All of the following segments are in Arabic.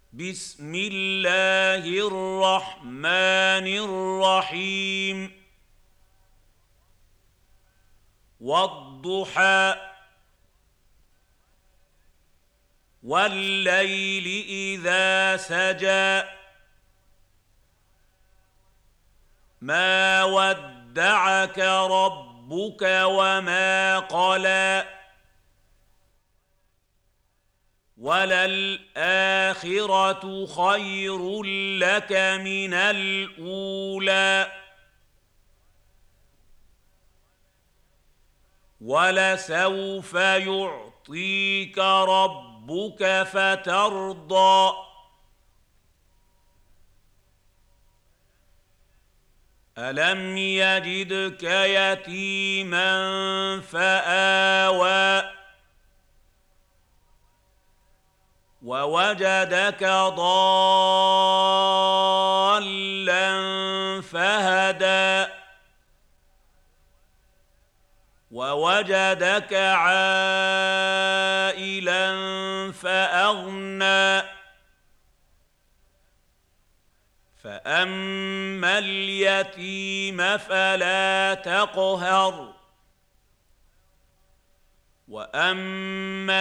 بسم الله الرحمن الرحيم والضحى والليل إذا سجى ما ودعك ربك وما قلى وللآخرة خير لك من الأولى ولسوف يعطيك ربك فترضى ألم يجدك يتيما فآوى ووجدك ضالا فهدى ووجدك عائلا فأغنى فأما اليتيم فلا تقهر وأما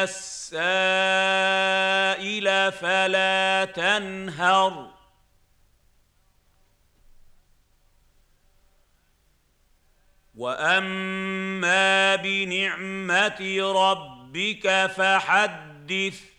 السائل فلا تنهر وأما بنعمة ربك فحدث